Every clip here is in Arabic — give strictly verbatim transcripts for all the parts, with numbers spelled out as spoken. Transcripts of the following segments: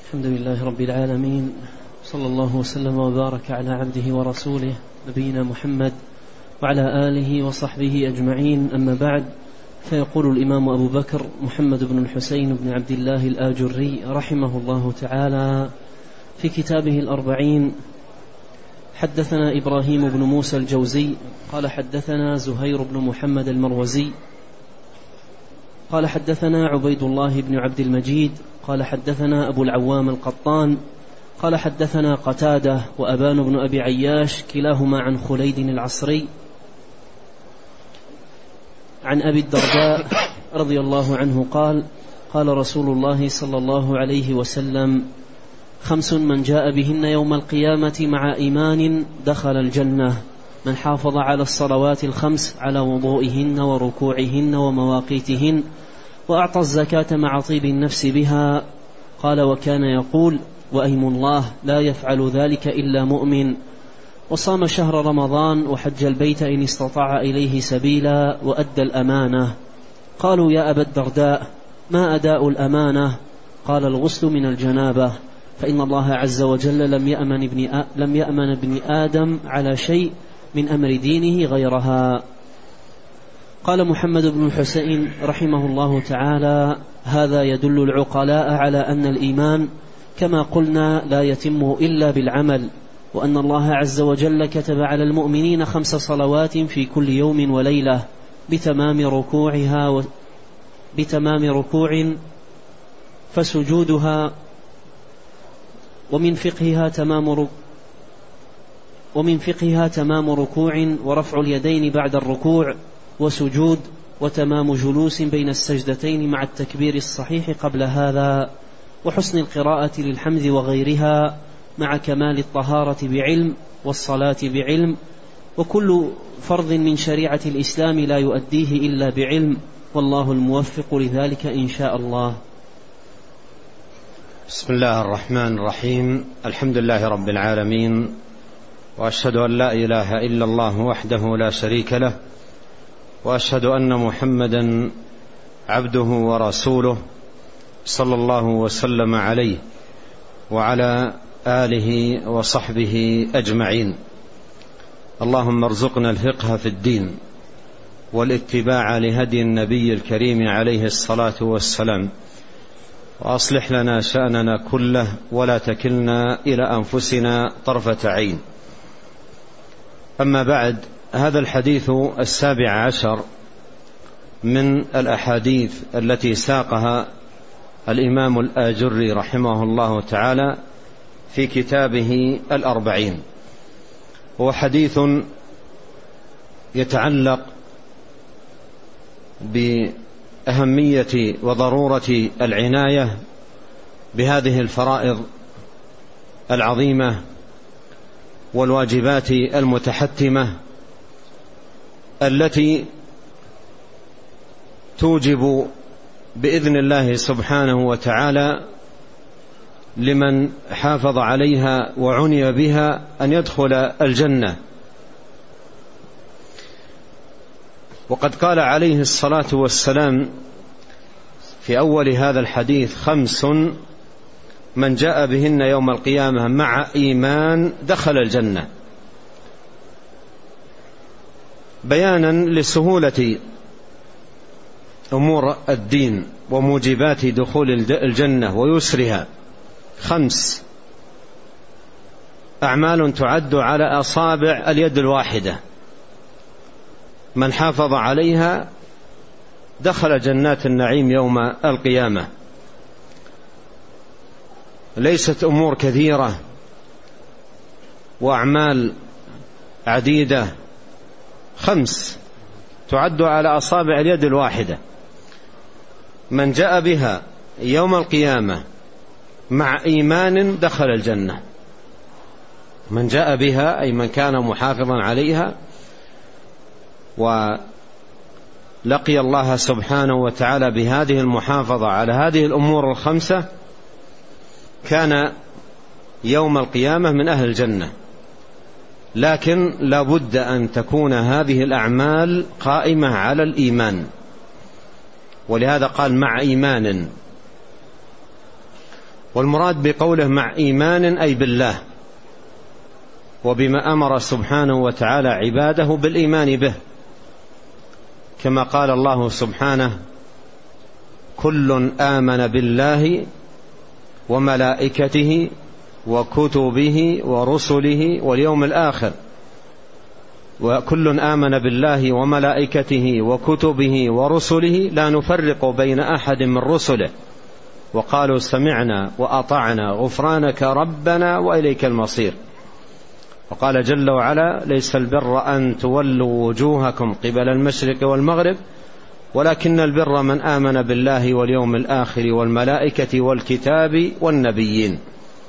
الحمد لله رب العالمين، صلى الله وسلم وبارك على عبده ورسوله نبينا محمد وعلى آله وصحبه أجمعين. أما بعد، فيقول الإمام أبو بكر محمد بن الحسين بن عبد الله الآجري رحمه الله تعالى في كتابه الأربعين: حدثنا إبراهيم بن موسى الجوزي قال حدثنا زهير بن محمد المروزي قال حدثنا عبيد الله بن عبد المجيد قال حدثنا أبو العوام القطان قال حدثنا قتادة وأبان بن أبي عياش كلاهما عن خليد العصري عن أبي الدرداء رضي الله عنه قال: قال رسول الله صلى الله عليه وسلم: خمس من جاء بهن يوم القيامة مع إيمان دخل الجنة: من حافظ على الصلوات الخمس على وضوئهن وركوعهن ومواقيتهن، وأعطى الزكاة مع طيب النفس بها. قال: وكان يقول: وأيم الله لا يفعل ذلك إلا مؤمن. وصام شهر رمضان وحج البيت إن استطاع إليه سبيلا، وأدى الأمانة. قالوا: يا أبا الدرداء، ما أداء الأمانة؟ قال: الغسل من الجنابة، فإن الله عز وجل لم يأمن ابن, لم يأمن ابن آدم على شيء من أمر دينه غيرها. قال محمد بن الحسين رحمه الله تعالى: هذا يدل العقلاء على أن الإيمان كما قلنا لا يتم إلا بالعمل، وأن الله عز وجل كتب على المؤمنين خمس صلوات في كل يوم وليلة بتمام ركوعها و... بتمام ركوع فسجودها، ومن فقهها تمام ركوع ومن فقهها تمام ركوع ورفع اليدين بعد الركوع وسجود، وتمام جلوس بين السجدتين مع التكبير الصحيح قبل هذا، وحسن القراءة للحمد وغيرها، مع كمال الطهارة بعلم والصلاة بعلم، وكل فرض من شريعة الإسلام لا يؤديه إلا بعلم، والله الموفق لذلك إن شاء الله. بسم الله الرحمن الرحيم. الحمد لله رب العالمين، وأشهد أن لا إله إلا الله وحده لا شريك له، وأشهد أن محمدا عبده ورسوله صلى الله وسلم عليه وعلى آله وصحبه أجمعين. اللهم ارزقنا الفقه في الدين والاتباع لهدي النبي الكريم عليه الصلاة والسلام، وأصلح لنا شأننا كله ولا تكلنا إلى أنفسنا طرفة عين. أما بعد، هذا الحديث السابع عشر من الأحاديث التي ساقها الإمام الآجري رحمه الله تعالى في كتابه الأربعين، هو حديث يتعلق بأهمية وضرورة العناية بهذه الفرائض العظيمة والواجبات المتحتمة التي توجب بإذن الله سبحانه وتعالى لمن حافظ عليها وعني بها أن يدخل الجنة. وقد قال عليه الصلاة والسلام في أول هذا الحديث: خمس من جاء بهن يوم القيامة مع إيمان دخل الجنة، بيانا لسهولة أمور الدين وموجبات دخول الجنة ويسرها. خمس أعمال تعد على أصابع اليد الواحدة، من حافظ عليها دخل جنات النعيم يوم القيامة. ليست أمور كثيرة وأعمال عديدة، خمس تعد على أصابع اليد الواحدة، من جاء بها يوم القيامة مع إيمان دخل الجنة. من جاء بها أي من كان محافظا عليها ولقي الله سبحانه وتعالى بهذه المحافظة على هذه الأمور الخمسة، كان يوم القيامة من أهل الجنة. لكن لا بد أن تكون هذه الأعمال قائمة على الإيمان، ولهذا قال مع إيمان. والمراد بقوله مع إيمان أي بالله، وبما أمر سبحانه وتعالى عباده بالإيمان به، كما قال الله سبحانه: كل آمن بالله وملائكته وكتبه ورسله واليوم الآخر، وكل آمن بالله وملائكته وكتبه ورسله لا نفرق بين أحد من رسله وقالوا سمعنا وأطعنا غفرانك ربنا وإليك المصير. وقال جل وعلا: ليس البر أن تولوا وجوهكم قبل المشرق والمغرب ولكن البر من آمن بالله واليوم الآخر والملائكة والكتاب والنبيين.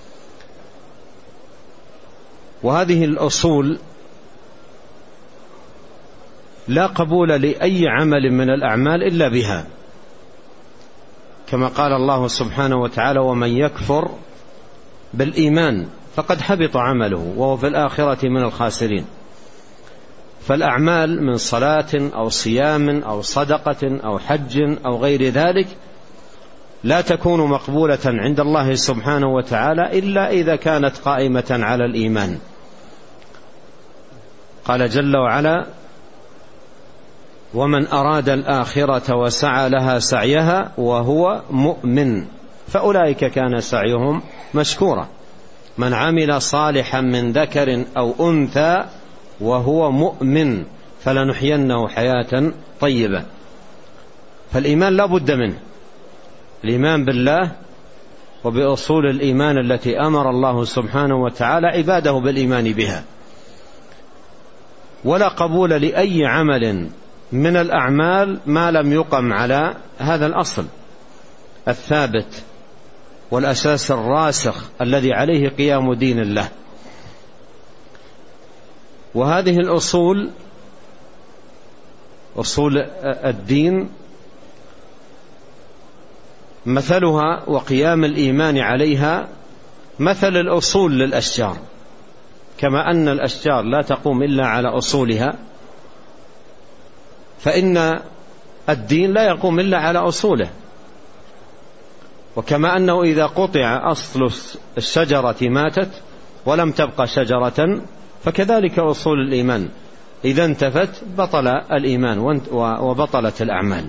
وهذه الأصول لا قبول لأي عمل من الأعمال إلا بها، كما قال الله سبحانه وتعالى: ومن يكفر بالإيمان فقد حبط عمله وهو في الآخرة من الخاسرين. فالأعمال من صلاة أو صيام أو صدقة أو حج أو غير ذلك لا تكون مقبولة عند الله سبحانه وتعالى إلا إذا كانت قائمة على الإيمان. قال جل وعلا: ومن أراد الآخرة وسعى لها سعيها وهو مؤمن فأولئك كان سعيهم مشكورا. من عمل صالحا من ذكر أو أنثى وهو مؤمن فلنحيينه حياة طيبة. فالإيمان لا بد منه، الإيمان بالله وبأصول الإيمان التي أمر الله سبحانه وتعالى عباده بالإيمان بها. ولا قبول لأي عمل من الأعمال ما لم يقم على هذا الأصل الثابت والأساس الراسخ الذي عليه قيام دين الله. وهذه الأصول أصول الدين مثلها وقيام الإيمان عليها مثل الأصول للأشجار، كما أن الأشجار لا تقوم إلا على أصولها، فإن الدين لا يقوم إلا على أصوله. وكما أنه إذا قطع أصل الشجرة ماتت ولم تبقى شجرة، فكذلك أصول الإيمان إذا انتفت بطل الإيمان وبطلت الأعمال.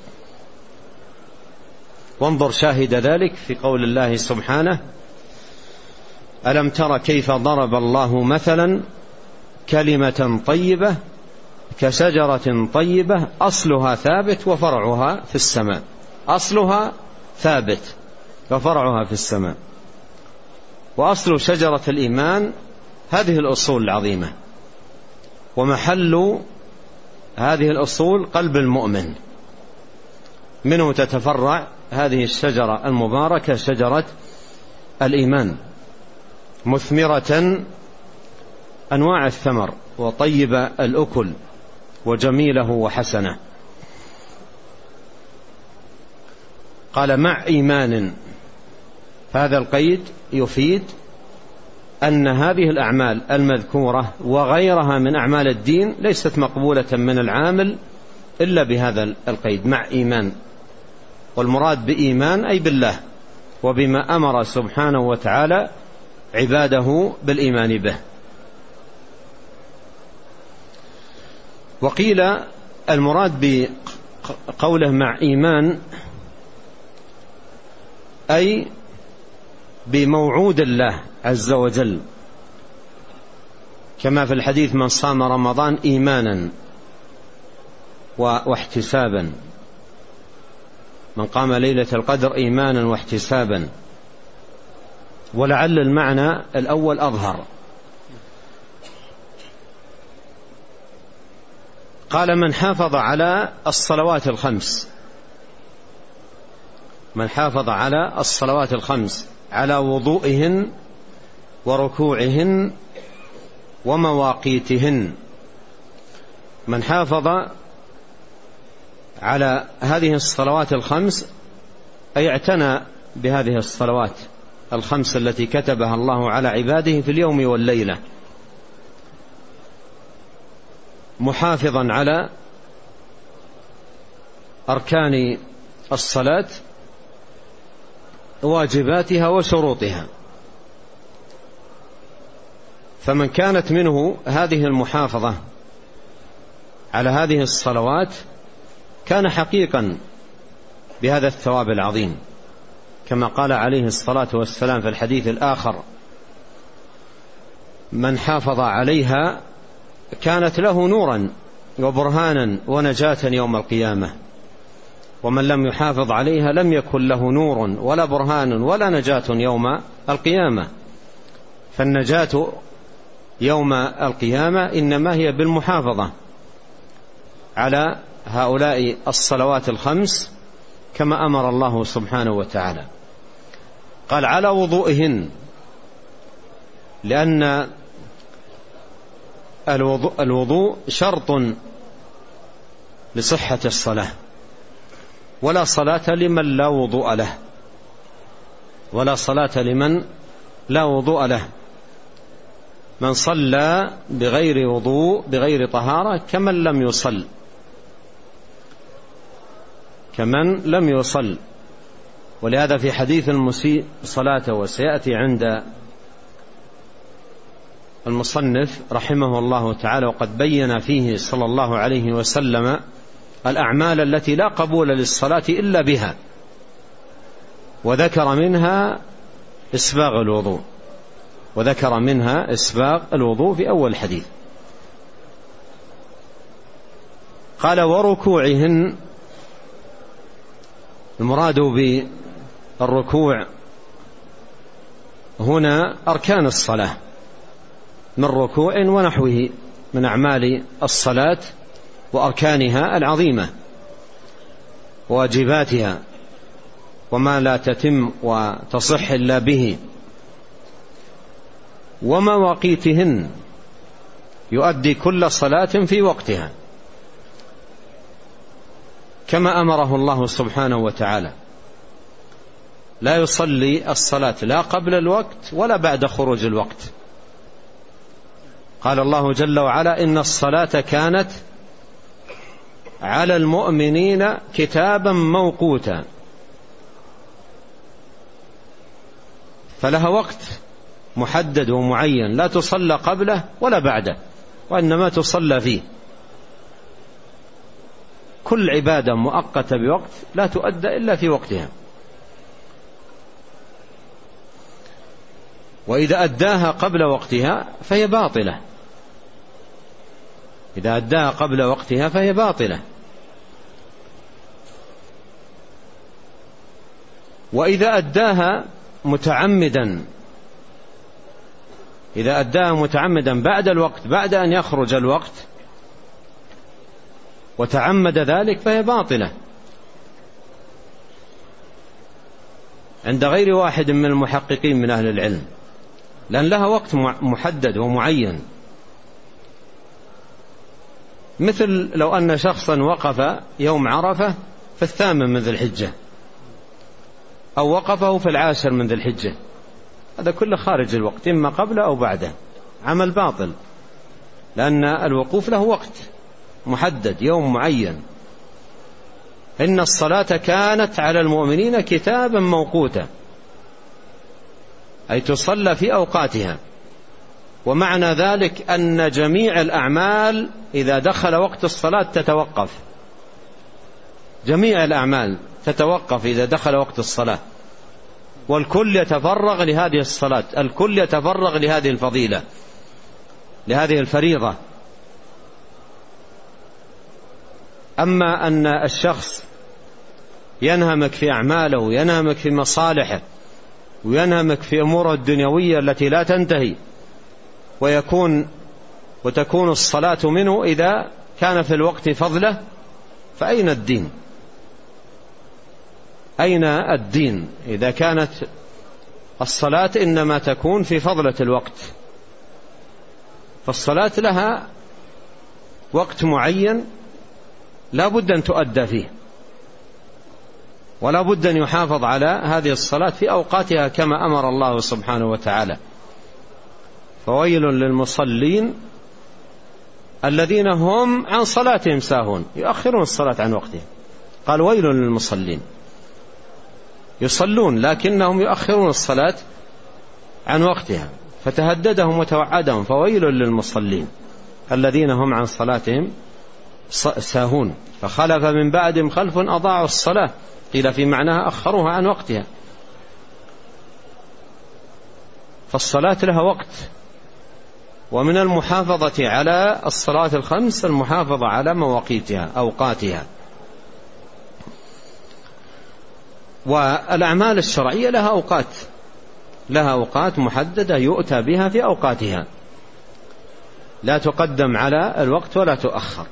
وانظر شاهد ذلك في قول الله سبحانه: ألم تر كيف ضرب الله مثلا كلمة طيبة كشجرة طيبة أصلها ثابت وفرعها في السماء. أصلها ثابت وفرعها في السماء. وأصل شجرة الإيمان هذه الأصول العظيمة، ومحل هذه الأصول قلب المؤمن، منه تتفرع هذه الشجرة المباركة شجرة الإيمان، مثمرة أنواع الثمر وطيب الأكل وجميله وحسنه. قال مع إيمان، هذا القيد يفيد أن هذه الأعمال المذكورة وغيرها من أعمال الدين ليست مقبولة من العامل إلا بهذا القيد مع إيمان. والمراد بإيمان أي بالله وبما أمر سبحانه وتعالى عباده بالإيمان به. وقيل المراد بقوله مع إيمان أي بموعود الله عز وجل، كما في الحديث: من صام رمضان إيمانا واحتسابا، من قام ليلة القدر إيمانا واحتسابا. ولعل المعنى الأول أظهر. قال من حافظ على الصلوات الخمس، من حافظ على الصلوات الخمس على وضوئهن وركوعهن ومواقيتهن، من حافظ على هذه الصلوات الخمس أي اعتنى بهذه الصلوات الخمس التي كتبها الله على عباده في اليوم والليلة، محافظا على أركان الصلاة واجباتها وشروطها. فمن كانت منه هذه المحافظة على هذه الصلوات كان حقيقا بهذا الثواب العظيم، كما قال عليه الصلاة والسلام في الحديث الآخر: من حافظ عليها كانت له نورا وبرهانا ونجاة يوم القيامة، ومن لم يحافظ عليها لم يكن له نور ولا برهان ولا نجاة يوم القيامة. فالنجاة يوم القيامة إنما هي بالمحافظة على هؤلاء الصلوات الخمس كما أمر الله سبحانه وتعالى. قال: على وضوئهن، لأن الوضوء, الوضوء شرط لصحة الصلاة، ولا صلاة لمن لا وضوء له، ولا صلاة لمن لا وضوء له. من صلى بغير وضوء بغير طهارة كمن لم يصل، كمن لم يصل. ولهذا في حديث المسيء صلاته، وسيأتي عند المصنف رحمه الله تعالى، وقد بين فيه صلى الله عليه وسلم الأعمال التي لا قبول للصلاة إلا بها، وذكر منها إسباغ الوضوء، وذكر منها إسباغ الوضوء في أول الحديث. قال: وركوعهن، المراد بالركوع هنا أركان الصلاة من ركوع ونحوه من أعمال الصلاة وأركانها العظيمة واجباتها، وما لا تتم وتصح إلا به، ومواقيتهن، يؤدي كل صلاة في وقتها كما أمره الله سبحانه وتعالى. لا يصلي الصلاة لا قبل الوقت ولا بعد خروج الوقت. قال الله جل وعلا: إن الصلاة كانت على المؤمنين كتابا موقوتا. فلها وقت محدد ومعين، لا تصلى قبله ولا بعده، وإنما تصلى فيه. كل عبادة مؤقتة بوقت لا تؤدى إلا في وقتها، وإذا أداها قبل وقتها فهي باطلة. إذا أداها قبل وقتها فهي باطلة. وإذا أداها متعمدا، إذا أداها متعمدا بعد الوقت، بعد أن يخرج الوقت وتعمد ذلك، فهي باطلة عند غير واحد من المحققين من أهل العلم، لأن لها وقت محدد ومعين. مثل لو أن شخصا وقف يوم عرفة في الثامن من ذي الحجة، أو وقفه في العاشر من ذي الحجة، هذا كله خارج الوقت، إما قبله أو بعده، عمل باطل، لأن الوقوف له وقت محدد، يوم معين. إن الصلاة كانت على المؤمنين كتابا موقوتا، أي تصلى في أوقاتها. ومعنى ذلك أن جميع الأعمال إذا دخل وقت الصلاة تتوقف، جميع الأعمال تتوقف إذا دخل وقت الصلاة، والكل يتفرغ لهذه الصلاة، الكل يتفرغ لهذه الفضيلة، لهذه الفريضة. أما أن الشخص ينهمك في أعماله وينهمك في مصالحه وينهمك في أموره الدنيوية التي لا تنتهي، ويكون وتكون الصلاة منه إذا كان في الوقت فضله، فأين الدين؟ أين الدين إذا كانت الصلاة إنما تكون في فضلة الوقت؟ فالصلاة لها وقت معين لا بد أن تؤدى فيه، ولا بد أن يحافظ على هذه الصلاة في أوقاتها كما أمر الله سبحانه وتعالى. فويل للمصلين الذين هم عن صلاتهم ساهون، يؤخرون الصلاة عن وقتها. قال: ويل للمصلين. يصلون لكنهم يؤخرون الصلاة عن وقتها، فتهددهم وتوعدهم: فويل للمصلين الذين هم عن صلاتهم ساهون، فخلف من بعدهم خلف أضاعوا الصلاة، قيل في معناها أخروها عن وقتها. فالصلاة لها وقت، ومن المحافظة على الصلاة الخمس المحافظة على مواقيتها أوقاتها. والأعمال الشرعية لها أوقات لها أوقات محددة يؤتى بها في أوقاتها، لا تقدم على الوقت ولا تؤخر.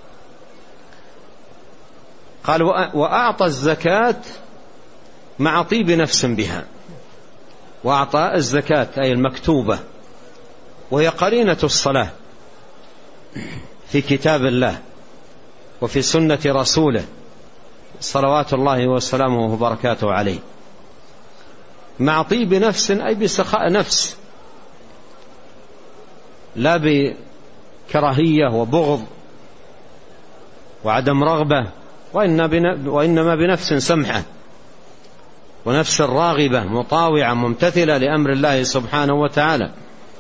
قال: وأعطى الزكاة مع طيب نفس بها. وأعطى الزكاة أي المكتوبة، وهي قرينة الصلاة في كتاب الله وفي سنة رسوله صلوات الله وسلامه وبركاته عليه، مع طيب نفس أي بسخاء نفس، لا بكراهية وبغض وعدم رغبة، وإنما بنفس سمحة ونفس راغبة مطاوعة ممتثلة لأمر الله سبحانه وتعالى.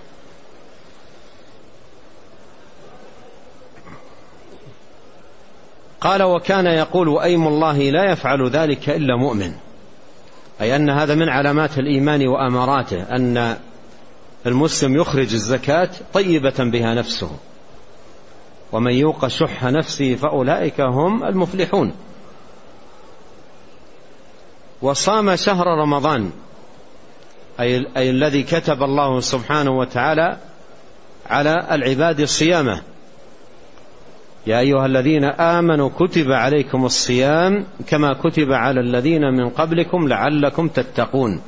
قال: وكان يقول: أيم الله لا يفعل ذلك إلا مؤمن، أي أن هذا من علامات الإيمان وأماراته، أن المسلم يخرج الزكاة طيبة بها نفسه، ومن يوق شح نفسه فأولئك هم المفلحون. وصام شهر رمضان، أي, أي الذي كتب الله سبحانه وتعالى على العباد صيامه: يا أيها الذين آمنوا كتب عليكم الصيام كما كتب على الذين من قبلكم لعلكم تتقون.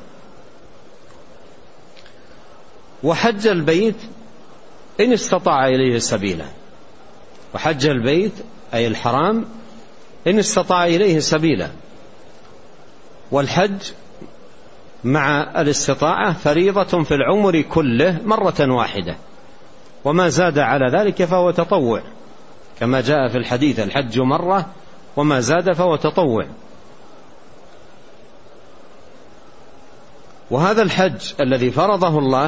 وحج البيت إن استطاع إليه سبيلا، وحج البيت أي الحرام إن استطاع إليه سبيلا. والحج مع الاستطاعة فريضة في العمر كله مرة واحدة، وما زاد على ذلك فهو تطوع، كما جاء في الحديث: الحج مرة وما زاد فهو تطوع. وهذا الحج الذي فرضه الله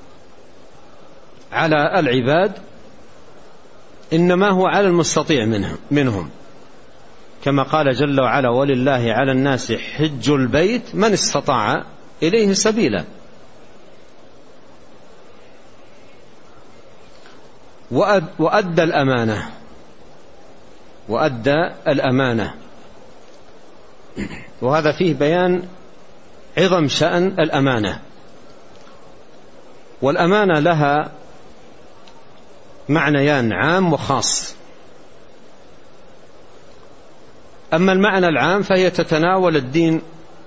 على العباد إنما هو على المستطيع منهم، كما قال جل وعلا: ولله على الناس حج البيت من استطاع إليه سبيلا. وأدى الأمانة وأدى الأمانة وهذا فيه بيان عظم شأن الأمانة. والأمانة لها معنيان: عام وخاص. أما المعنى العام فهي تتناول الدين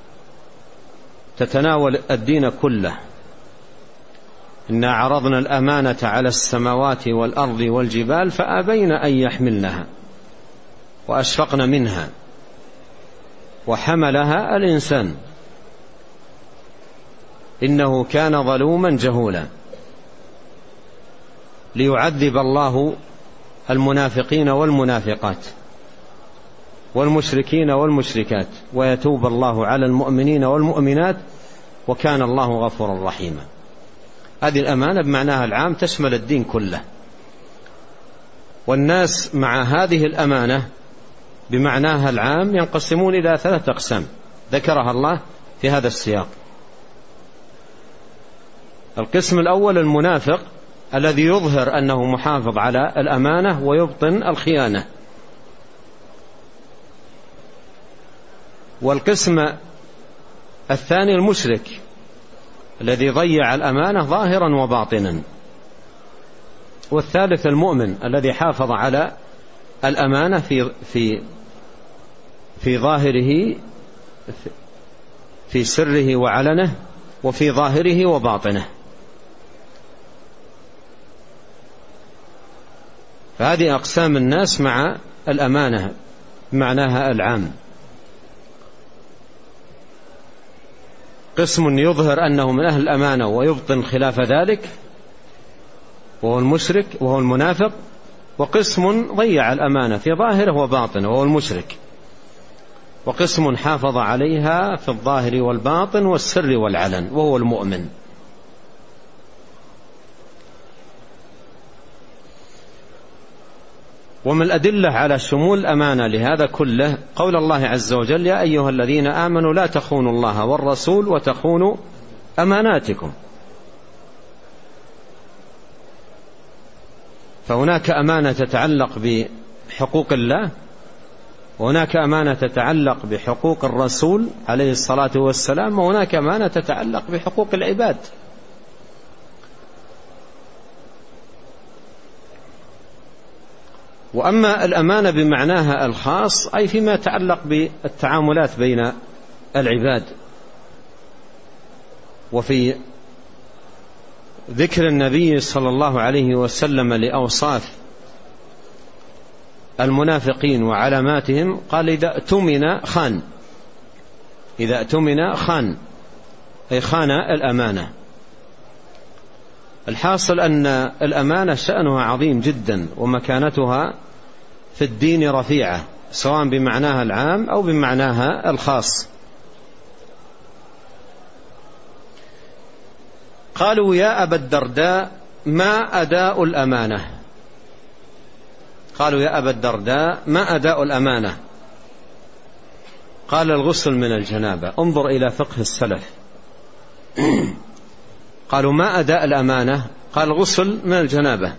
تتناول الدين كله. إنا عرضنا الأمانة على السماوات والأرض والجبال فأبين أن يحملنها وأشفقن منها وحملها الإنسان إنه كان ظلوما جهولا، ليعذب الله المنافقين والمنافقات والمشركين والمشركات ويتوب الله على المؤمنين والمؤمنات وكان الله غفورا رحيما. هذه الأمانة بمعناها العام تشمل الدين كله، والناس مع هذه الأمانة بمعناها العام ينقسمون إلى ثلاثة أقسام ذكرها الله في هذا السياق. القسم الأول المنافق الذي يظهر أنه محافظ على الأمانة ويبطن الخيانة. والقسم الثاني المشرك الذي ضيع الأمانة ظاهرا وباطنا. والثالث المؤمن الذي حافظ على الأمانة في في في ظاهره في سره وعلنه وفي ظاهره وباطنه. فهذه أقسام الناس مع الأمانة معناها العام. قسم يظهر أنه من أهل الأمانة ويبطن خلاف ذلك وهو المشرك وهو المنافق، وقسم ضيع الأمانة في ظاهره وباطنه وهو المشرك. وقسم حافظ عليها في الظاهر والباطن والسر والعلن وهو المؤمن. ومن الأدلة على شمول الأمانة لهذا كله قول الله عز وجل: يا أيها الذين آمنوا لا تخونوا الله والرسول وتخونوا أماناتكم. فهناك أمانة تتعلق بحقوق الله، وهناك أمانة تتعلق بحقوق الرسول عليه الصلاة والسلام، وهناك أمانة تتعلق بحقوق العباد. وأما الأمانة بمعناها الخاص أي فيما يتعلق بالتعاملات بين العباد. وفي ذكر النبي صلى الله عليه وسلم لأوصاف المنافقين وعلاماتهم قال: إذا اؤتمن خان. إذا اؤتمن خان أي خان الأمانة. الحاصل أن الأمانة شأنها عظيم جدا، ومكانتها في الدين رفيعة، سواء بمعناها العام أو بمعناها الخاص. قالوا: يا أبا الدرداء ما أداء الأمانة؟ قالوا: يا أبا الدرداء ما أداء الأمانة؟ قال: الغسل من الجنابة. انظر إلى فقه السلف. قالوا: ما أداء الأمانة؟ قال: الغسل من الجنابة.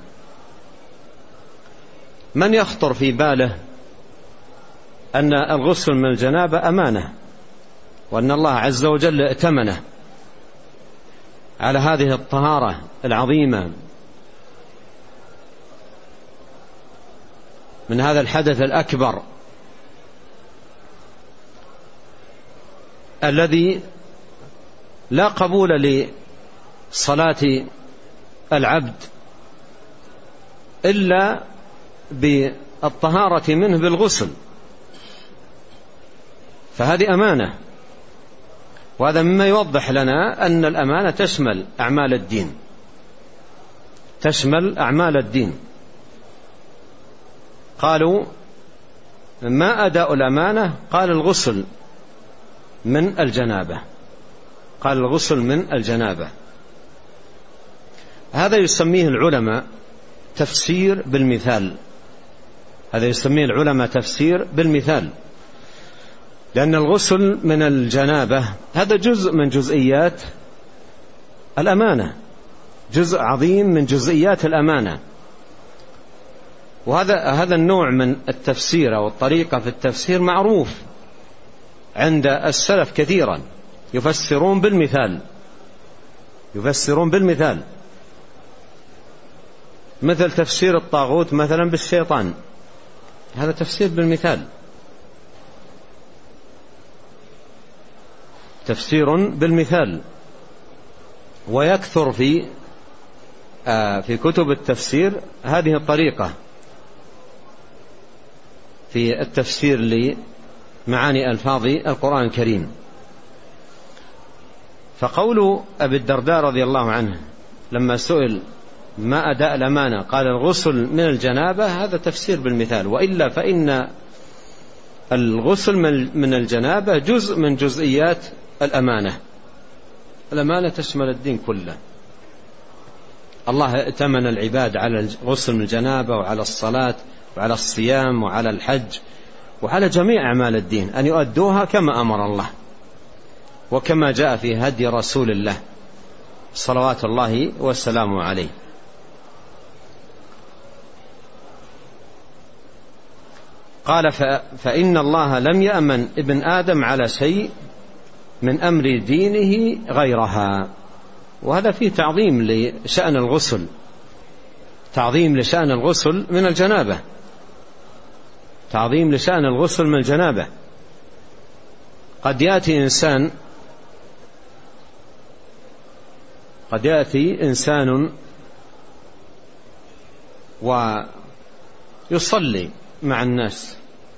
من يخطر في باله أن الغسل من الجنابة أمانة، وأن الله عز وجل ائتمنه على هذه الطهارة العظيمة من هذا الحدث الأكبر الذي لا قبول لصلاة العبد إلا بالطهارة منه بالغسل؟ فهذه أمانة. وهذا مما يوضح لنا أن الأمانة تشمل أعمال الدين، تشمل أعمال الدين. قالوا: ما أداء الأمانة؟ قال: الغسل من الجنابة. قال: الغسل من الجنابة. هذا يسميه العلماء تفسير بالمثال. هذا يسميه العلماء تفسير بالمثال، لأن الغسل من الجنابة هذا جزء من جزئيات الأمانة، جزء عظيم من جزئيات الأمانة. وهذا هذا النوع من التفسير أو الطريقة في التفسير معروف عند السلف كثيرا، يفسرون بالمثال، يفسرون بالمثال، مثل تفسير الطاغوت مثلا بالشيطان، هذا تفسير بالمثال، تفسير بالمثال. ويكثر في آه في كتب التفسير هذه الطريقة في التفسير لمعاني ألفاظ القرآن الكريم. فقول أبي الدرداء رضي الله عنه لما سئل ما أداء الأمانة قال: الغسل من الجنابة، هذا تفسير بالمثال. وإلا فإن الغسل من الجنابة جزء من جزئيات الأمانة. الأمانة تشمل الدين كله. الله ائتمن العباد على الغسل من الجنابة وعلى الصلاة وعلى الصيام وعلى الحج وعلى جميع أعمال الدين أن يؤدوها كما أمر الله وكما جاء في هدي رسول الله صلوات الله والسلام عليه. قال: فإن الله لم يأمن ابن آدم على شيء من أمر دينه غيرها. وهذا فيه تعظيم لشأن الغسل، تعظيم لشأن الغسل من الجنابة، تعظيم لشأن الغسل من الجنابة. قد يأتي إنسان قد يأتي إنسان ويصلي مع الناس،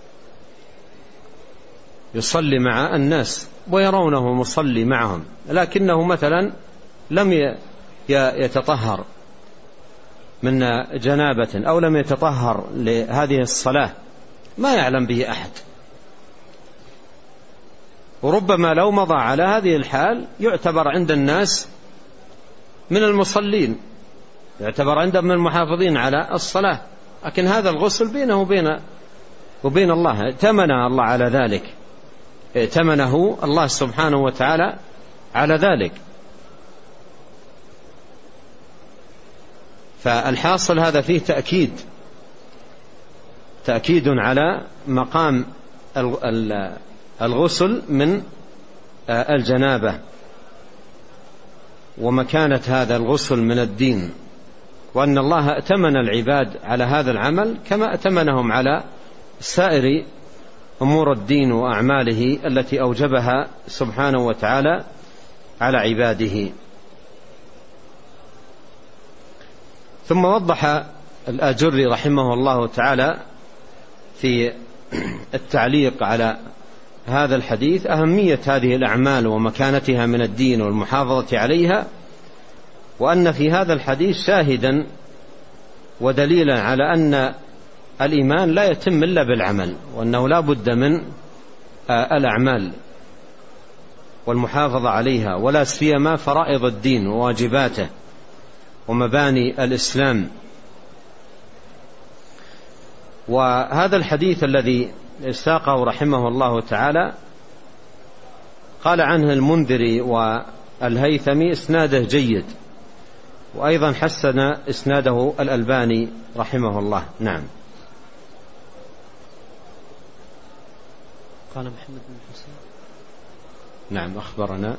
يصلي مع الناس ويرونه مصلي معهم، لكنه مثلا لم يتطهر من جنابة أو لم يتطهر لهذه الصلاة، ما يعلم به أحد، وربما لو مضى على هذه الحال يعتبر عند الناس من المصلين، يعتبر عندهم من المحافظين على الصلاة، لكن هذا الغسل بينه وبين وبين الله، ائتمنه الله على ذلك، ائتمنه الله سبحانه وتعالى على ذلك. فالحاصل هذا فيه تأكيد تأكيد على مقام الغسل من الجنابة ومكانة هذا الغسل من الدين، وأن الله ائتمن العباد على هذا العمل كما ائتمنهم على سائر أمور الدين وأعماله التي أوجبها سبحانه وتعالى على عباده. ثم وضح الآجري رحمه الله تعالى في التعليق على هذا الحديث أهمية هذه الأعمال ومكانتها من الدين والمحافظة عليها، وأن في هذا الحديث شاهدا ودليلا على أن الإيمان لا يتم إلا بالعمل، وأنه لا بد من الأعمال والمحافظة عليها، ولا سيما فرائض الدين وواجباته ومباني الإسلام. وهذا الحديث الذي ساقه رحمه الله تعالى قال عنه المنذري والهيثمي إسناده جيد، وأيضا حسن إسناده الألباني رحمه الله. نعم. قال محمد بن حسين نعم أخبرنا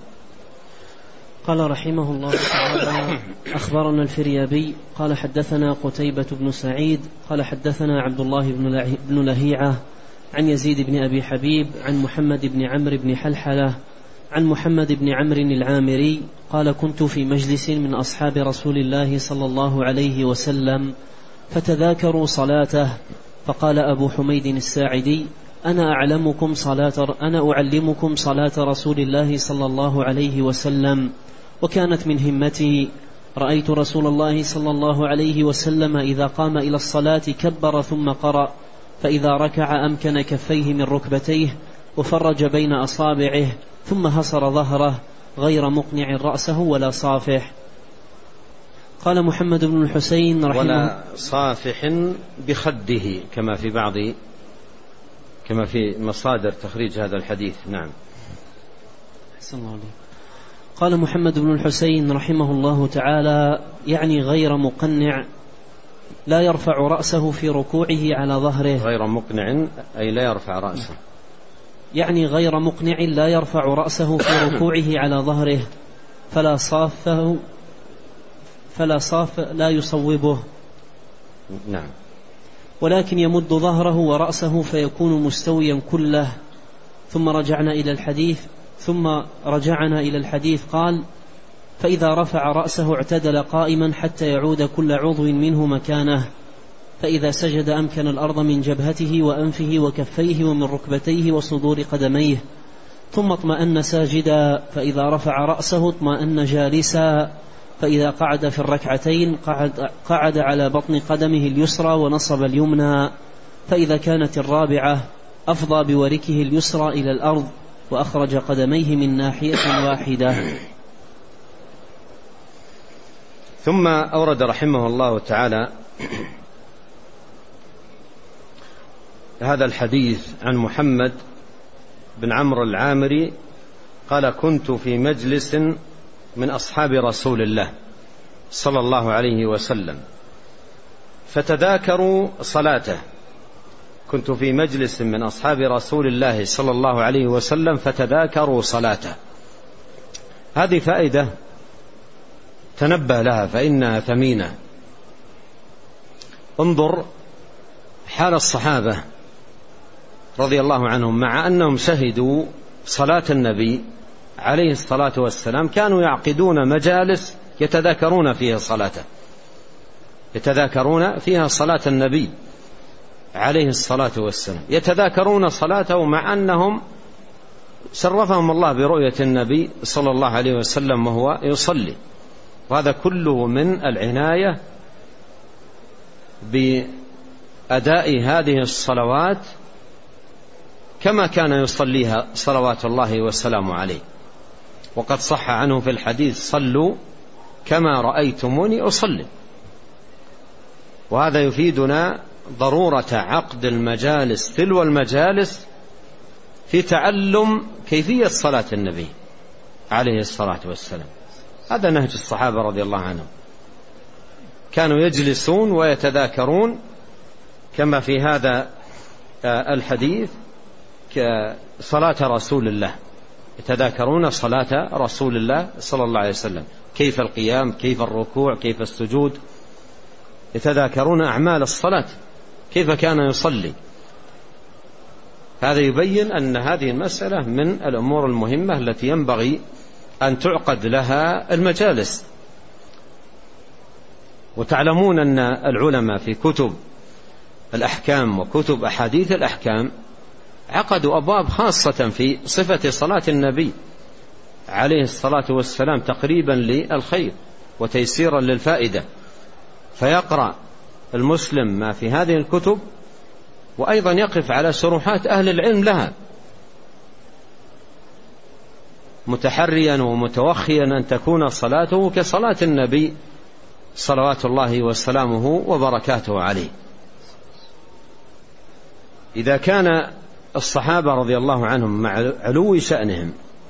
قال رحمه الله تعالى أخبرنا الفريابي قال حدثنا قتيبة بن سعيد قال حدثنا عبد الله بن لهيعة عن يزيد بن أبي حبيب عن محمد بن عمرو بن حلحلة عن محمد بن عمرو العامري قال كنت في مجلس من أصحاب رسول الله صلى الله عليه وسلم فتذاكروا صلاته، فقال أبو حميد الساعدي أنا أعلمكم صلاة أنا أعلمكم صلاة رسول الله صلى الله عليه وسلم، وكانت من همتي رأيت رسول الله صلى الله عليه وسلم إذا قام إلى الصلاة كبر ثم قرأ، فإذا ركع أمكن كفيه من ركبتيه وفرج بين أصابعه ثم هصر ظهره غير مقنع رأسه ولا صافح. قال محمد بن الحسين رحمه ولا صافح بخده كما في بعض كما في مصادر تخريج هذا الحديث. نعم. أحسن الله عليك. قال محمد بن الحسين رحمه الله تعالى يعني غير مقنع لا يرفع رأسه في ركوعه على ظهره. غير مقنع أي لا يرفع رأسه، يعني غير مقنع لا يرفع رأسه في ركوعه على ظهره، فلا صافه فلا صاف لا يصوبه. نعم. ولكن يمد ظهره ورأسه فيكون مستويا كله. ثم رجعنا إلى الحديث ثم رجعنا إلى الحديث قال فإذا رفع رأسه اعتدل قائما حتى يعود كل عضو منه مكانه، فإذا سجد أمكن الأرض من جبهته وأنفه وكفيه ومن ركبتيه وصدور قدميه، ثم اطمأن ساجدا، فإذا رفع رأسه اطمأن جالسا، فإذا قعد في الركعتين قعد, قعد على بطن قدمه اليسرى ونصب اليمنى، فإذا كانت الرابعة أفضى بوركه اليسرى إلى الأرض وأخرج قدميه من ناحية واحدة. ثم أورد رحمه الله تعالى هذا الحديث عن محمد بن عمرو العامري قال كنت في مجلس من أصحاب رسول الله صلى الله عليه وسلم فتذاكروا صلاته. كنت في مجلس من أصحاب رسول الله صلى الله عليه وسلم فتذاكروا صلاته. هذه فائدة تنبه لها فإنها ثمينة. انظر حال الصحابة رضي الله عنهم مع أنهم شهدوا صلاة النبي عليه الصلاة والسلام كانوا يعقدون مجالس يتذاكرون فيها صلاته، يتذاكرون فيها صلاة النبي عليه الصلاة والسلام، يتذاكرون صلاته مع أنهم شرفهم الله برؤية النبي صلى الله عليه وسلم وهو يصلي. وهذا كله من العناية بأداء هذه الصلوات كما كان يصليها صلوات الله والسلام عليه. وقد صح عنه في الحديث: صلوا كما رأيتموني أصلي. وهذا يفيدنا ضرورة عقد المجالس تلو المجالس في تعلم كيفية صلاة النبي عليه الصلاة والسلام. هذا نهج الصحابة رضي الله عنهم، كانوا يجلسون ويتذاكرون كما في هذا الحديث صلاة رسول الله، يتذاكرون صلاة رسول الله صلى الله عليه وسلم، كيف القيام، كيف الركوع، كيف السجود، يتذاكرون أعمال الصلاة كيف كان يصلي. هذا يبين أن هذه المسألة من الأمور المهمة التي ينبغي أن تعقد لها المجالس. وتعلمون أن العلماء في كتب الأحكام وكتب أحاديث الأحكام عقدوا أبواب خاصة في صفة صلاة النبي عليه الصلاة والسلام تقريبا للخير وتيسيرا للفائدة، فيقرأ المسلم ما في هذه الكتب وأيضا يقف على شروحات أهل العلم لها، متحريا ومتوخيا أن تكون صلاته كصلاة النبي صلوات الله وسلامه وبركاته عليه. إذا كان الصحابة رضي الله عنهم مع علو شأنهم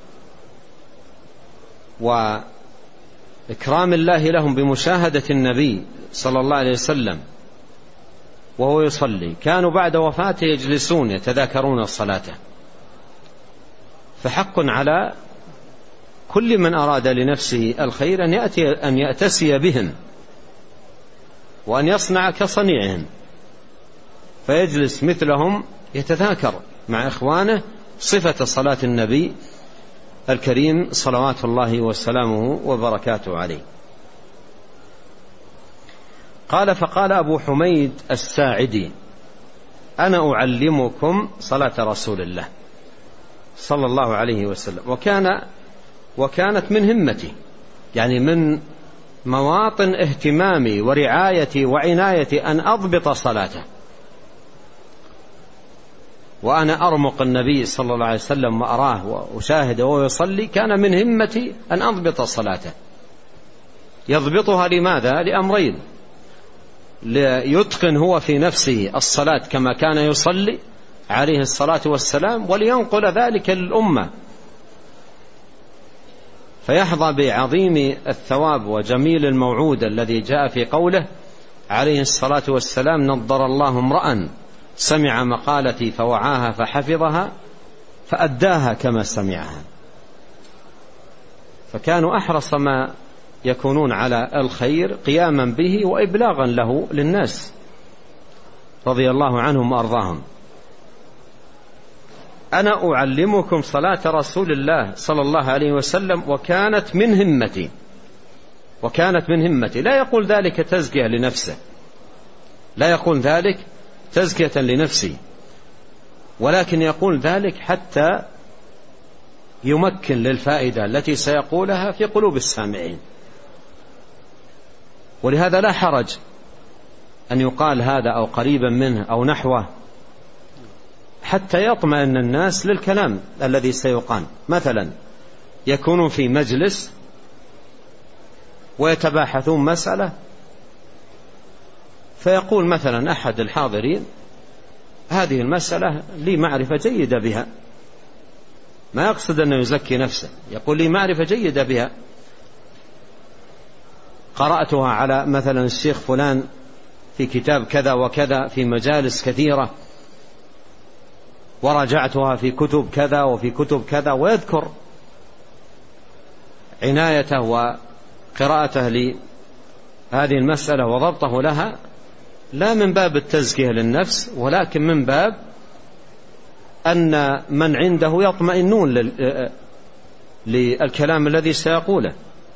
وإكرام الله لهم بمشاهدة النبي صلى الله عليه وسلم وهو يصلي، كانوا بعد وفاته يجلسون يتذاكرون الصلاة، فحق على كل من أراد لنفسه الخير أن يأتي أن يأتسي بهم وأن يصنع كصنيعهم، فيجلس مثلهم يتذاكر مع إخوانه صفة صلاة النبي الكريم صلوات الله وسلامه وبركاته عليه. قال: فقال أبو حميد الساعدي: أنا أعلمكم صلاة رسول الله صلى الله عليه وسلم. وكان وكانت من همتي، يعني من مواطن اهتمامي ورعايتي وعنايتي أن أضبط صلاته، وأنا أرمق النبي صلى الله عليه وسلم وأراه وأشاهده وهو يصلي، كان من همتي أن أضبط صلاته. يضبطها لماذا؟ لأمرين: ليتقن هو في نفسه الصلاة كما كان يصلي عليه الصلاة والسلام، ولينقل ذلك للأمة فيحظى بعظيم الثواب وجميل الموعود الذي جاء في قوله عليه الصلاة والسلام: نضر الله امرأ سمع مقالتي فوعاها فحفظها فأداها كما سمعها. فكانوا أحرص ما يكونون على الخير قياما به وإبلاغا له للناس رضي الله عنهم وأرضاهم. أنا أعلمكم صلاة رسول الله صلى الله عليه وسلم وكانت من همتي. وكانت من همتي، لا يقول ذلك تزكية لنفسه، لا يقول ذلك تزكية لنفسي، ولكن يقول ذلك حتى يمكن للفائدة التي سيقولها في قلوب السامعين. ولهذا لا حرج أن يقال هذا أو قريبا منه أو نحوه حتى يطمئن الناس للكلام الذي سيقال. مثلا يكونون في مجلس ويتباحثون مسألة، فيقول مثلا أحد الحاضرين: هذه المسألة لي معرفة جيدة بها، ما يقصد أنه يزكي نفسه، يقول لي معرفة جيدة بها، قرأتها على مثلا الشيخ فلان في كتاب كذا وكذا في مجالس كثيرة، وراجعتها في كتب كذا وفي كتب كذا، ويذكر عنايته وقراءته لهذه المسألة وضبطه لها، لا من باب التزكية للنفس، ولكن من باب أن من عنده يطمئنون للكلام الذي سيقوله،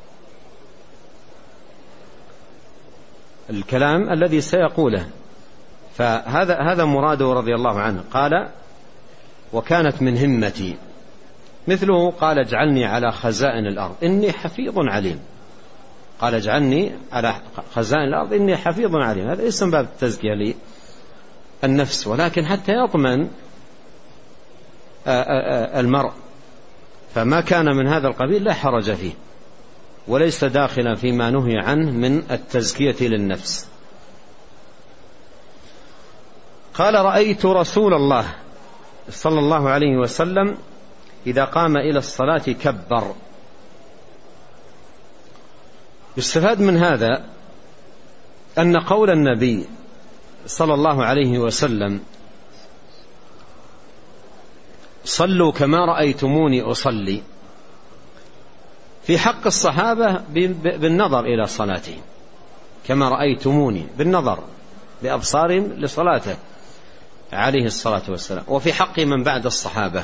الكلام الذي سيقوله. فهذا هذا مراده رضي الله عنه. قال: وكانت من همتي. مثله قال: اجعلني على خزائن الأرض إني حفيظ عليم. قال: اجعلني على خزائن الأرض إني حفيظ عليم. هذا اسم باب التزكية للنفس، ولكن حتى يطمئن المرء، فما كان من هذا القبيل لا حرج فيه، وليس داخلا فيما نهي عنه من التزكية للنفس. قال: رأيت رسول الله صلى الله عليه وسلم إذا قام إلى الصلاة كبر. يستفاد من هذا أن قول النبي صلى الله عليه وسلم: صلوا كما رأيتموني أصلي، في حق الصحابة بالنظر إلى صلاتهم، كما رأيتموني بالنظر بأبصارهم لصلاته عليه الصلاة والسلام، وفي حق من بعد الصحابة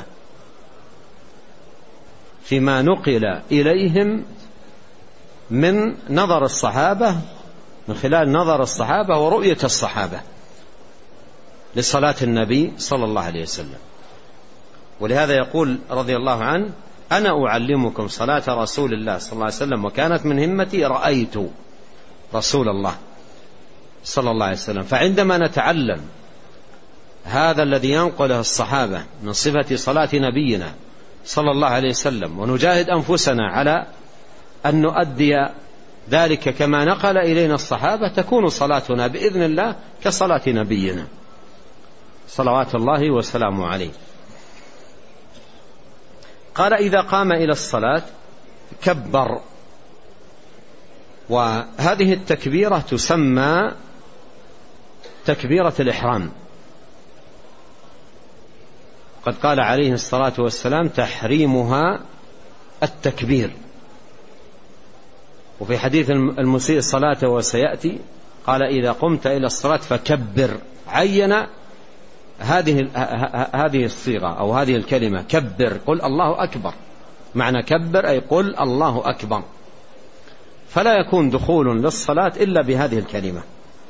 فيما نقل إليهم من نظر الصحابة، من خلال نظر الصحابة ورؤية الصحابة لصلاة النبي صلى الله عليه وسلم. ولهذا يقول رضي الله عنه: أنا أعلمكم صلاة رسول الله صلى الله عليه وسلم، وكانت من همتي رأيت رسول الله صلى الله عليه وسلم. فعندما نتعلم هذا الذي ينقله الصحابة من صفة صلاة نبينا صلى الله عليه وسلم، ونجاهد أنفسنا على أن نؤدي ذلك كما نقل إلينا الصحابة، تكون صلاتنا بإذن الله كصلاة نبينا صلوات الله وسلامه عليه. قال: إذا قام إلى الصلاة كبر. وهذه التكبيرة تسمى تكبيرة الإحرام. قد قال عليه الصلاة والسلام: تحريمها التكبير. وفي حديث المسيء الصلاة وسيأتي قال: إذا قمت إلى الصلاة فكبر. عين هذه هذه الصيغة أو هذه الكلمة كبر، قل الله أكبر. معنى كبر أي قل الله أكبر. فلا يكون دخول للصلاة إلا بهذه الكلمة،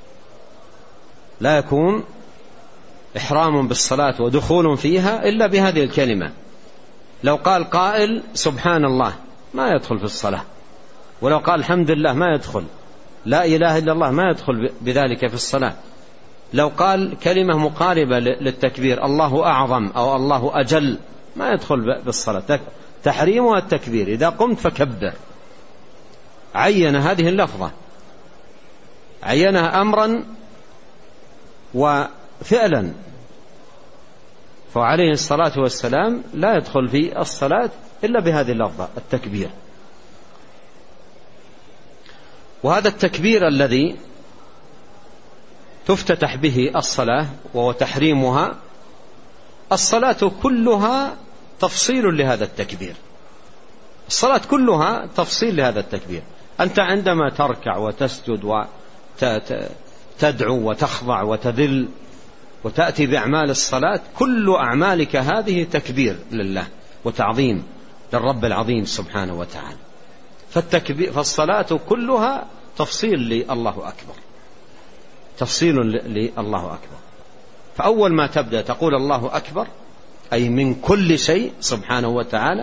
لا يكون إحرام بالصلاة ودخول فيها إلا بهذه الكلمة. لو قال قائل سبحان الله ما يدخل في الصلاة، ولو قال الحمد لله ما يدخل، لا إله إلا الله ما يدخل بذلك في الصلاة. لو قال كلمة مقاربة للتكبير الله أعظم أو الله أجل ما يدخل بالصلاة. تحريمها التكبير، إذا قمت فكبر. عين هذه اللفظة، عينها أمرا وفعلا. فعليه الصلاة والسلام لا يدخل في الصلاة إلا بهذه اللفظة التكبير. وهذا التكبير الذي تفتتح به الصلاة وهو تحريمها، الصلاة كلها تفصيل لهذا التكبير. الصلاة كلها تفصيل لهذا التكبير. أنت عندما تركع وتسجد وتدعو وتخضع وتذل وتأتي بأعمال الصلاة، كل أعمالك هذه تكبير لله وتعظيم للرب العظيم سبحانه وتعالى. فالتكبير فالصلاة كلها تفصيل لله أكبر، تفصيل لله أكبر. فأول ما تبدأ تقول الله أكبر، أي من كل شيء سبحانه وتعالى،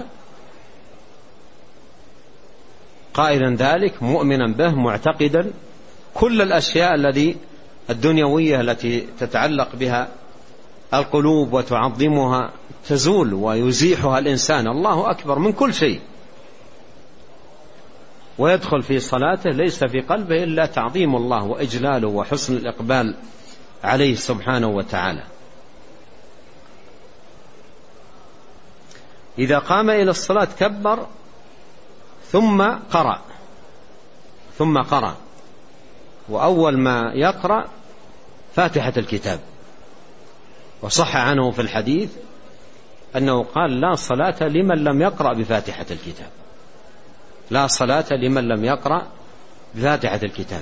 قائلا ذلك مؤمنا به معتقدا كل الأشياء التي الدنيوية التي تتعلق بها القلوب وتعظمها تزول ويزيحها الإنسان. الله أكبر من كل شيء، ويدخل في صلاته ليس في قلبه إلا تعظيم الله وإجلاله وحسن الإقبال عليه سبحانه وتعالى. إذا قام إلى الصلاة كبر ثم قرأ ثم قرأ وأول ما يقرأ فاتحة الكتاب. وصح عنه في الحديث أنه قال: لا صلاة لمن لم يقرأ بفاتحة الكتاب، لا صلاة لمن لم يقرأ بفاتحة الكتاب.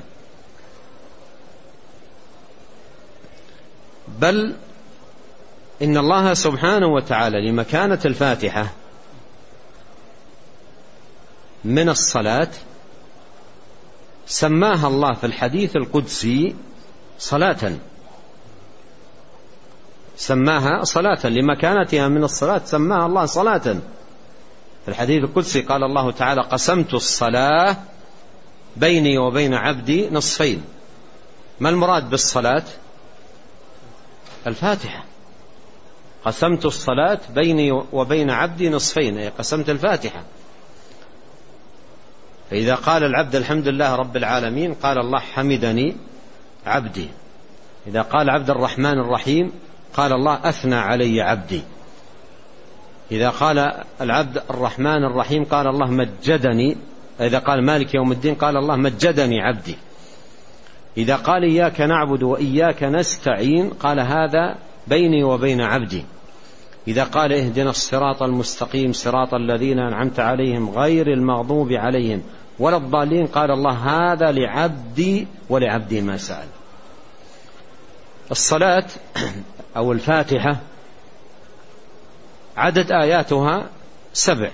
بل إن الله سبحانه وتعالى لمكانة الفاتحة من الصلاة سماها الله في الحديث القدسي صلاة، سماها صلاة لمكانتها من الصلاة، سماها الله صلاة. في الحديث القدسي قال الله تعالى: قسمت الصلاة بيني وبين عبدي نصفين. ما المراد بالصلاة؟ الفاتحة. قسمت الصلاة بيني وبين عبدي نصفين، أي قسمت الفاتحة. فإذا قال العبد الحمد لله رب العالمين قال الله حمدني عبدي. إذا قال عبد الرحمن الرحيم قال الله أثنى علي عبدي. إذا قال العبد الرحمن الرحيم قال الله مجدني. إذا قال مالك يوم الدين قال الله مجدني عبدي. إذا قال إياك نعبد وإياك نستعين قال هذا بيني وبين عبدي. إذا قال اهدنا الصراط المستقيم صراط الذين أنعمت عليهم غير المغضوب عليهم ولا الضالين قال الله هذا لعبدي ولعبدي ما سأل. الصلاة أو الفاتحة عدد آياتها سبع،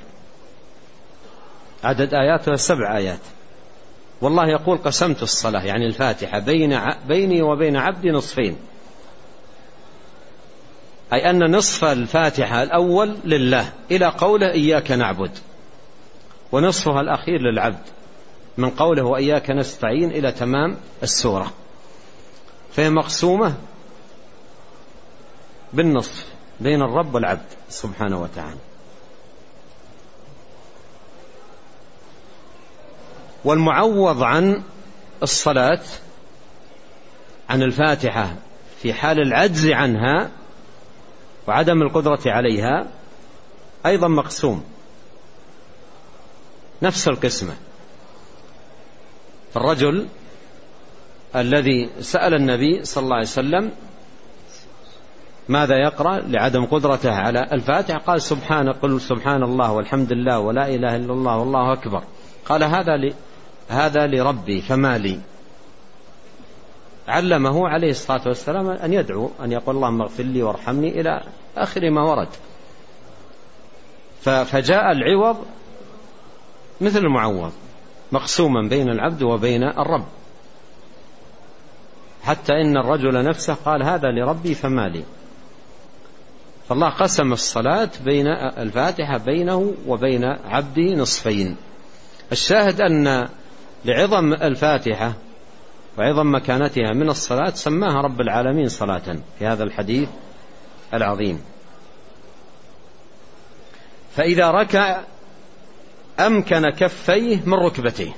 عدد آياتها سبع آيات. والله يقول قسمت الصلاة يعني الفاتحة بين بيني وبين عبدي نصفين، أي أن نصف الفاتحة الأول لله إلى قوله إياك نعبد، ونصفها الأخير للعبد من قوله وإياك نستعين إلى تمام السورة. فهي مقسومة بالنصف بين الرب والعبد سبحانه وتعالى. والمعوض عن الصلاة عن الفاتحة في حال العجز عنها وعدم القدرة عليها أيضا مقسوم نفس القسمة. الرجل الذي سأل النبي صلى الله عليه وسلم ماذا يقرأ لعدم قدرته على الفاتحة قال سبحان قل سبحان الله والحمد لله ولا إله إلا الله والله أكبر. قال هذا لي هذا لربي فما لي. علمه عليه الصلاة والسلام أن يدعو أن يقول اللهم اغفر لي وارحمني إلى آخر ما ورد. فجاء العوض مثل المعوض مقسوما بين العبد وبين الرب، حتى إن الرجل نفسه قال هذا لربي فما لي. فالله قسم الصلاة بين الفاتحة بينه وبين عبده نصفين. الشاهد أن لعظم الفاتحة وعظم مكانتها من الصلاة سماها رب العالمين صلاة في هذا الحديث العظيم. فإذا ركع أمكن كفيه من ركبتيه،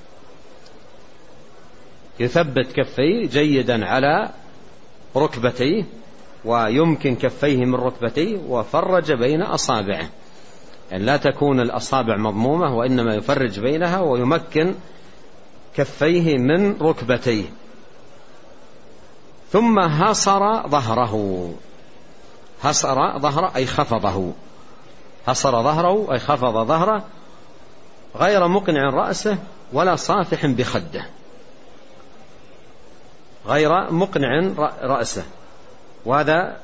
يثبت كفيه جيدا على ركبتيه ويمكن كفيه من ركبتيه وفرج بين أصابعه، يعني لا تكون الأصابع مضمومة وإنما يفرج بينها ويمكن كفيه من ركبتيه. ثم هصر ظهره، هصر ظهره أي خفضه، هصر ظهره أي خفض ظهره غير مقنع رأسه ولا صافح بخده، غير مقنع رأسه. وهذا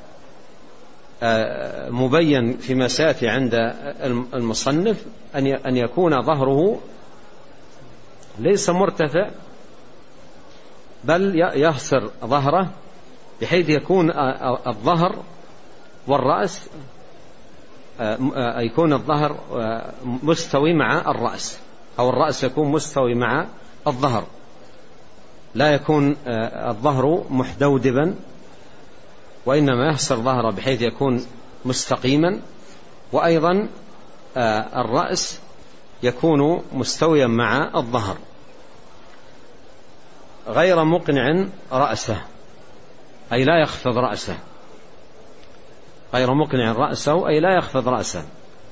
مبين فيما سيأتي عند المصنف أن يكون ظهره ليس مرتفع بل يهصر ظهره بحيث يكون الظهر والرأس يكون الظهر مستوي مع الرأس، أو الرأس يكون مستوي مع الظهر، لا يكون الظهر محدودبا وإنما يحصر ظهره بحيث يكون مستقيما، وأيضا الرأس يكون مستويا مع الظهر، غير مقنع رأسه أي لا يخفض رأسه، غير مقنع رأسه أي لا يخفض رأسه.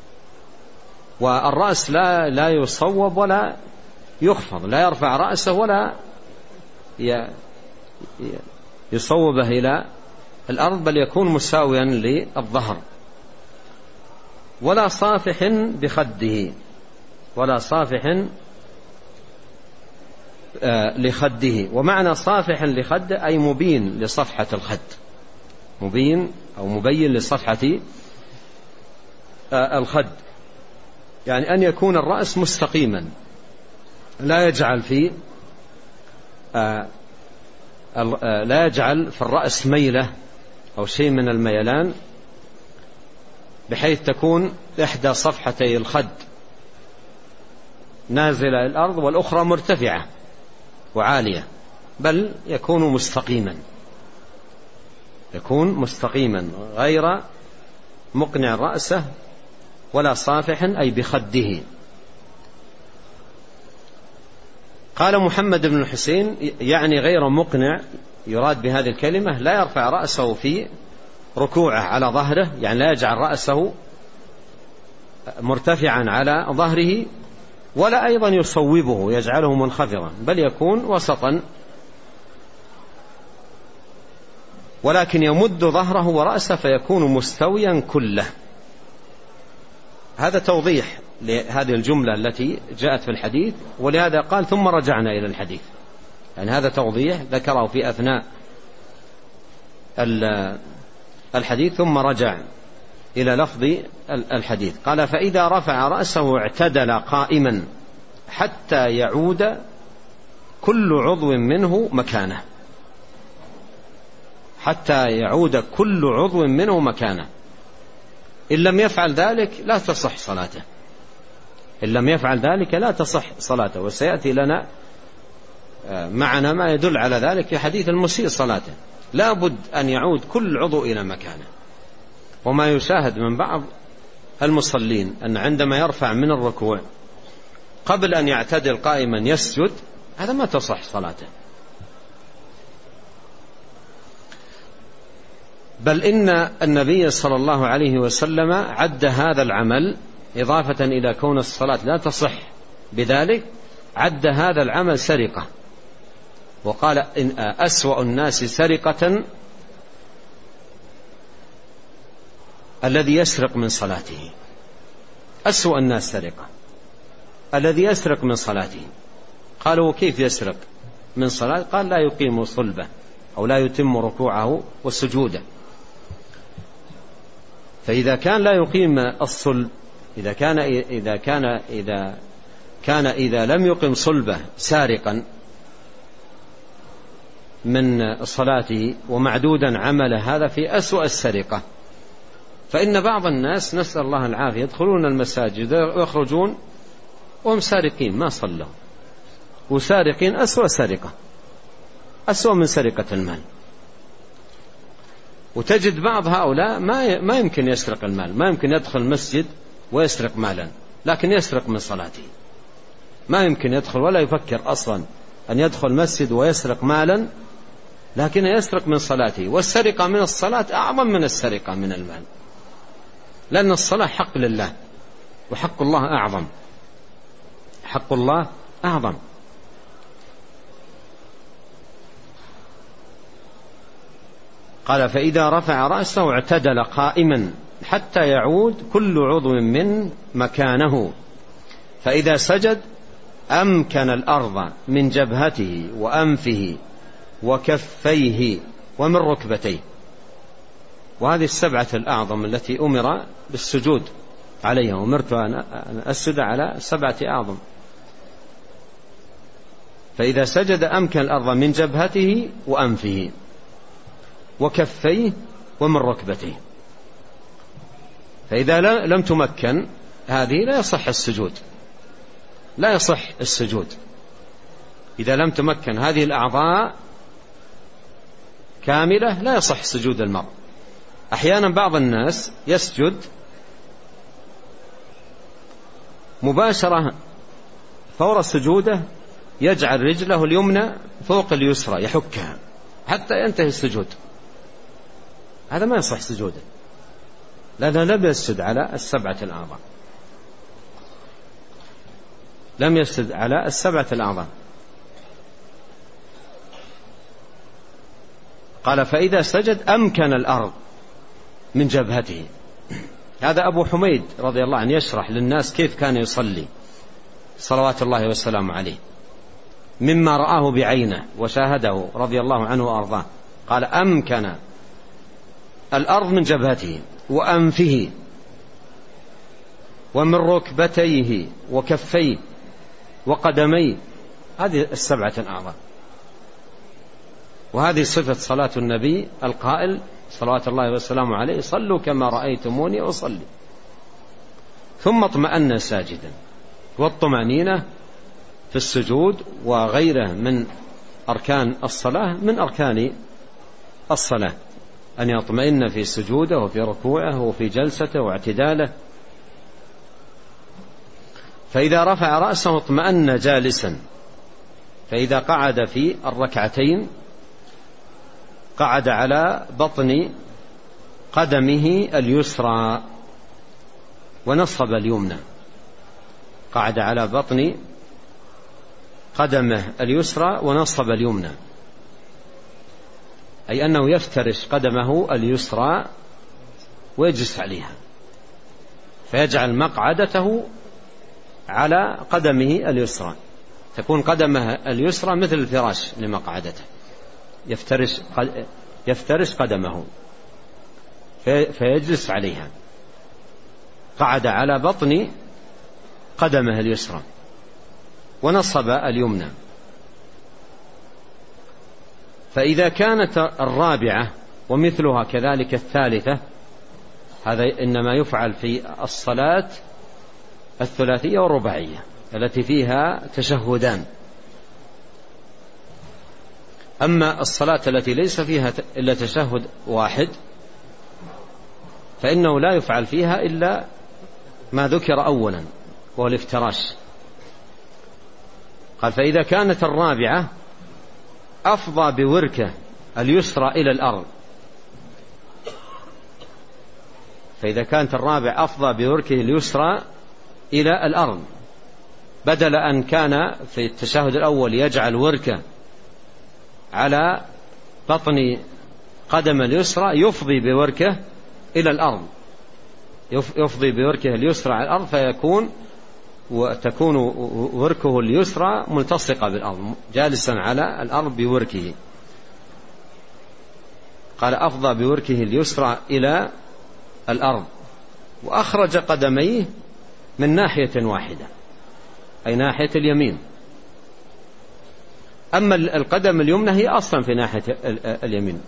والرأس لا لا يصوب ولا يخفض، لا يرفع رأسه ولا يصوبه إلى الأرض بل يكون مساويا للظهر. ولا صافح بخده، ولا صافح لخده. ومعنى صافح لخده أي مبين لصفحة الخد، مبين أو مبين لصفحة الخد، يعني أن يكون الرأس مستقيما لا يجعل في لا يجعل في الرأس ميلة أو شيء من الميلان بحيث تكون إحدى صفحتي الخد نازلة الأرض والأخرى مرتفعة وعالية، بل يكون مستقيما، يكون مستقيما غير مقنع رأسه ولا صافح أي بخده. قال محمد بن الحسين يعني غير مقنع، يراد بهذه الكلمة لا يرفع رأسه في ركوعه على ظهره، يعني لا يجعل رأسه مرتفعا على ظهره، ولا أيضا يصوبه يجعله منخفضا، بل يكون وسطا، ولكن يمد ظهره ورأسه فيكون مستويا كله. هذا توضيح لهذه الجملة التي جاءت في الحديث، ولهذا قال ثم رجعنا إلى الحديث، يعني هذا توضيح ذكره في أثناء الحديث ثم رجع إلى لفظ الحديث. قال فإذا رفع رأسه اعتدل قائما حتى يعود كل عضو منه مكانه، حتى يعود كل عضو منه مكانه. إن لم يفعل ذلك لا تصح صلاته، إن لم يفعل ذلك لا تصح صلاته، وسيأتي لنا معنا ما يدل على ذلك في حديث المسيء صلاته، لا بد أن يعود كل عضو إلى مكانه. وما يشاهد من بعض المصلين أن عندما يرفع من الركوع قبل أن يعتدل قائما يسجد، هذا ما تصح صلاته، بل إن النبي صلى الله عليه وسلم عد هذا العمل إضافة إلى كون الصلاة لا تصح بذلك، عد هذا العمل سرقة، وقال إن أسوأ الناس سرقة الذي يسرق من صلاته. أسوأ الناس سرقة الذي يسرق من صلاته. قالوا كيف يسرق من صلاة؟ قال لا يقيم صلبه أو لا يتم ركوعه وسجوده. فإذا كان لا يقيم الصلب، إذا كان إذا كان إذا كان إذا لم يقم صلبه سارقا من صلاته ومعدودا عمله، هذا في أسوأ السرقة. فإن بعض الناس نسأل الله العافية يدخلون المساجد ويخرجون وهم سارقين ما صلوا، وسارقين أسوأ سرقة، أسوأ من سرقة المال. وتجد بعض هؤلاء ما ما يمكن يسرق المال، ما يمكن يدخل المسجد ويسرق مالا، لكن يسرق من صلاته. ما يمكن يدخل ولا يفكر أصلا أن يدخل المسجد ويسرق مالا، لكن يسرق من صلاته. والسرقة من الصلاة أعظم من السرقة من المال، لأن الصلاة حق لله، وحق الله أعظم، حق الله أعظم. قال فإذا رفع رأسه اعتدل قائما حتى يعود كل عضو من مكانه، فإذا سجد أمكن الأرض من جبهته وأنفه وكفيه ومن ركبتيه. وهذه السبعة الأعظم التي أمر بالسجود عليها، أمرت أن أسجد على سبعة أعظم. فإذا سجد أمكن الأرض من جبهته وأنفه وكفيه ومن ركبتيه. فإذا لم تمكن هذه لا يصح السجود، لا يصح السجود إذا لم تمكن هذه الأعضاء كاملة، لا يصح سجود المرء. أحيانا بعض الناس يسجد مباشرة فور سجوده يجعل رجله اليمنى فوق اليسرى يحكها حتى ينتهي السجود، هذا ما يصح سجوده، لأنه لم يسجد على السبعة الأعضاء، لم يسجد على السبعة الأعضاء. قال فإذا سجد أمكن الأرض من جبهته. هذا أبو حميد رضي الله عنه يشرح للناس كيف كان يصلي صلوات الله والسلام عليه مما رآه بعينه وشاهده رضي الله عنه وأرضاه. قال أمكن الأرض من جبهته وأنفه ومن ركبتيه وكفيه وقدميه، هذه السبعة الأعضاء. وهذه صفة صلاة النبي القائل صلوات الله والسلام عليه صلوا كما رأيتموني أصلي. ثم اطمأن ساجدا، والطمأنينة في السجود وغيره من أركان الصلاة من أركان الصلاة أن يطمئن في سجوده وفي ركوعه وفي جلسته واعتداله. فإذا رفع رأسه اطمأن جالسا. فإذا قعد في الركعتين قعد على بطن قدمه اليسرى ونصب اليمنى. قعد على بطن قدمه اليسرى ونصب اليمنى، أي أنه يفترش قدمه اليسرى ويجلس عليها، فيجعل مقعدته على قدمه اليسرى، تكون قدمه اليسرى مثل الفراش لمقعدته، يفترش يفترش قدمه فيجلس عليها. قعد على بطن قدمه اليسرى ونصب اليمنى. فإذا كانت الرابعة ومثلها كذلك الثالثة، هذا إنما يفعل في الصلاة الثلاثية والرباعية التي فيها تشهدان. أما الصلاة التي ليس فيها إلا تشهد واحد فإنه لا يفعل فيها إلا ما ذكر أولا وهو الافتراش. قال: فإذا كانت الرابعة أفضى بوركه اليسرى إلى الأرض. فإذا كانت الرابعة أفضى بوركه اليسرى إلى الأرض، بدل أن كان في التشهد الأول يجعل وركه على بطن قدم اليسرى، يفضي بوركه إلى الأرض، يفضي بوركه اليسرى على الأرض، فيكون وتكون وركه اليسرى ملتصقة بالأرض، جالسا على الأرض بوركه. قال: أفضى بوركه اليسرى إلى الأرض وأخرج قدميه من ناحية واحدة، أي ناحية اليمين. أما القدم اليمنى هي أصلا في ناحية اليمين،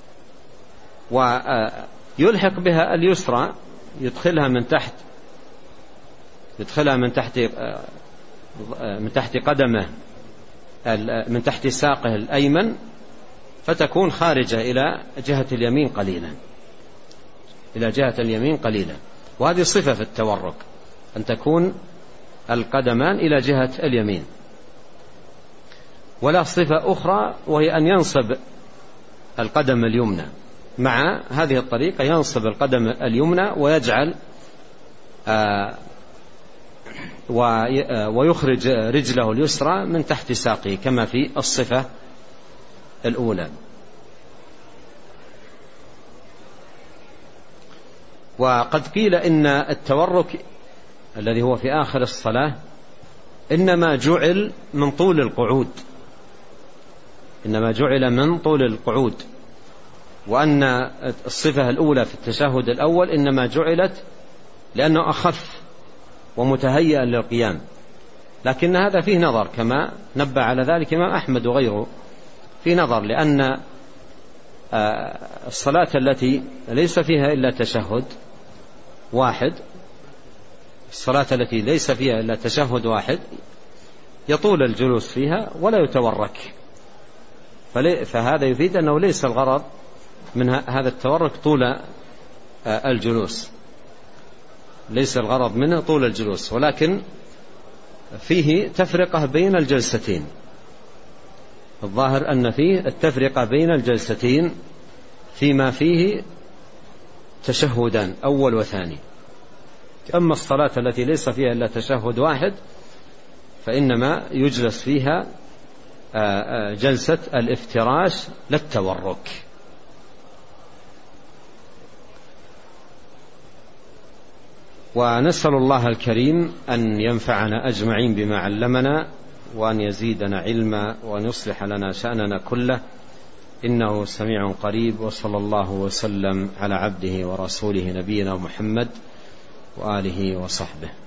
ويلحق بها اليسرى، يدخلها من تحت يدخلها من تحت من تحت قدمه من تحت ساقه الأيمن، فتكون خارجة إلى جهة اليمين قليلا إلى جهة اليمين قليلا. وهذه صفة في التورك، أن تكون القدمان إلى جهة اليمين. ولا صفة أخرى وهي أن ينصب القدم اليمنى. مع هذه الطريقة ينصب القدم اليمنى ويجعل آه ويخرج رجله اليسرى من تحت ساقه كما في الصفة الأولى. وقد قيل إن التورك الذي هو في آخر الصلاة إنما جعل من طول القعود إنما جعل من طول القعود وأن الصفة الأولى في التشهد الأول إنما جعلت لأنه أخف ومتهيئا للقيام. لكن هذا فيه نظر، كما نبه على ذلك إمام أحمد وغيره، في نظر، لأن الصلاة التي ليس فيها إلا تشهد واحد الصلاة التي ليس فيها إلا تشهد واحد يطول الجلوس فيها ولا يتورك، فهذا يفيد أنه ليس الغرض من هذا التورك طول الجلوس، ليس الغرض منه طول الجلوس، ولكن فيه تفرقة بين الجلستين. الظاهر أن فيه التفرقة بين الجلستين فيما فيه تشهدان أول وثاني. أما الصلاة التي ليس فيها إلا تشهد واحد فإنما يجلس فيها جلسة الافتراش للتورك. ونسأل الله الكريم أن ينفعنا أجمعين بما علمنا، وأن يزيدنا علما، وأن يصلح لنا شأننا كله، إنه سميع قريب. وصلى الله وسلم على عبده ورسوله نبينا محمد وآله وصحبه.